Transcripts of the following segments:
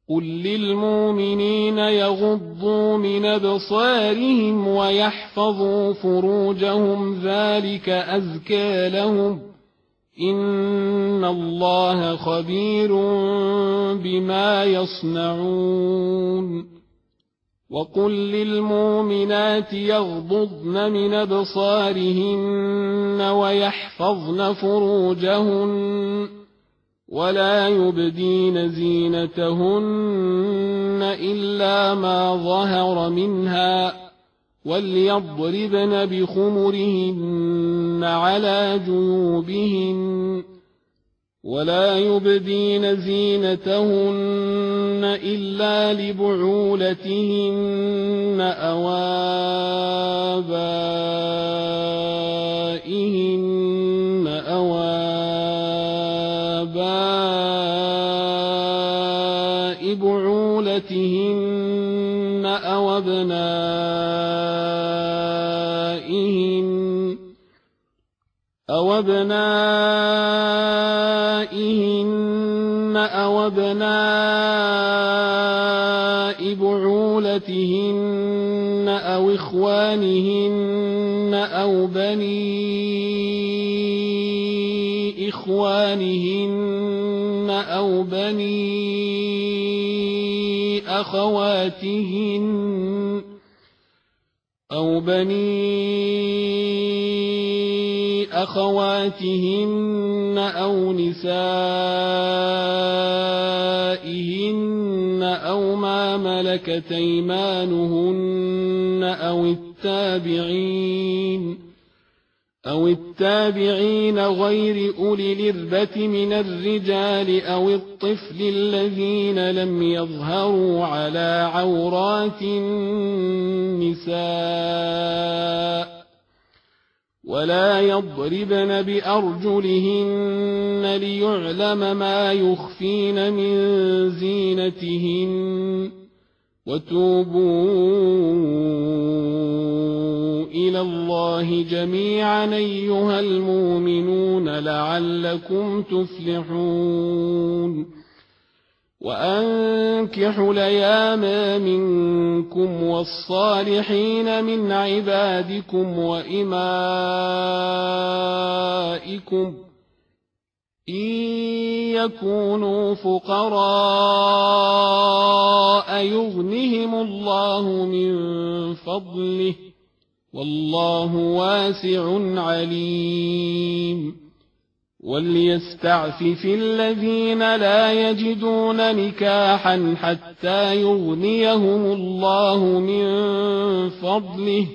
قل للمؤمنين يغضوا من أبصارهم ويحفظوا فروجهم ذلك أزكى لهم إن الله خبير بما يصنعون وقل للمؤمنات يغضضن من أبصارهن ويحفظن فروجهن ولا يبدين زينتهن إلا ما ظهر منها وليضربن بخمرهن على جيوبهن ولا يبدين زينتهن إلا لبعولتهن أو آبائهن أو آباء بعولتهن أو أبنائهن أو أبناء بعولتهن أو إخوانهن أو بني إخوانهن أو بني أخواتهن أو نسائهن أو ما ملكت أيمانهن أو التابعين غير أولي الإربة من الرجال أو الطفل الذين لم يظهروا على عورات النساء ولا يضربن بأرجلهن ليعلم ما يخفين من زينتهن وتوبوا إلى الله جميعا أيها المؤمنون لعلكم تفلحون وأنكحوا الأيام منكم والصالحين من عبادكم وإمائكم إن يكونوا فقراء يغنهم الله من فضله والله واسع عليم وليستعفف الذين لا يجدون نكاحا حتى يغنيهم الله من فضله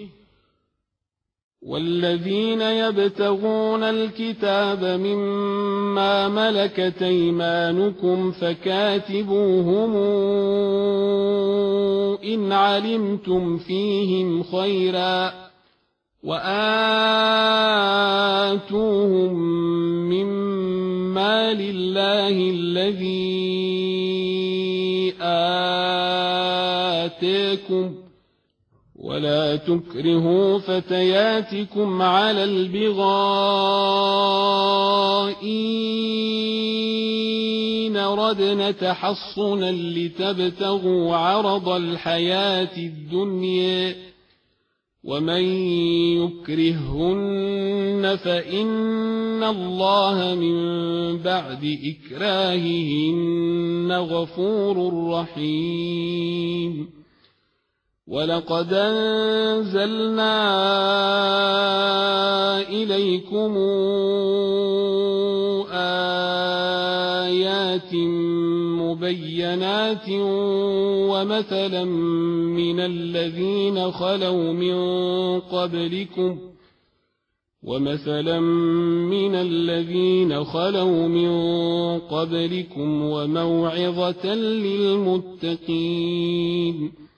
والذين يبتغون الكتاب مما ملكت أيمانكم فكاتبوهم إن علمتم فيهم خيرا وآتوهم مما لله الذي آتاكم ولا تكرهوا فتياتكم على البغاء إن ردن تحصنا لتبتغوا عرض الحياة الدنيا ومن يكرههن فإن الله من بعد إكراههن غفور رحيم ولقد أنزلنا إليكم آيات مبينات ومثلا من الذين خلوا من قبلكم وموعظة للمتقين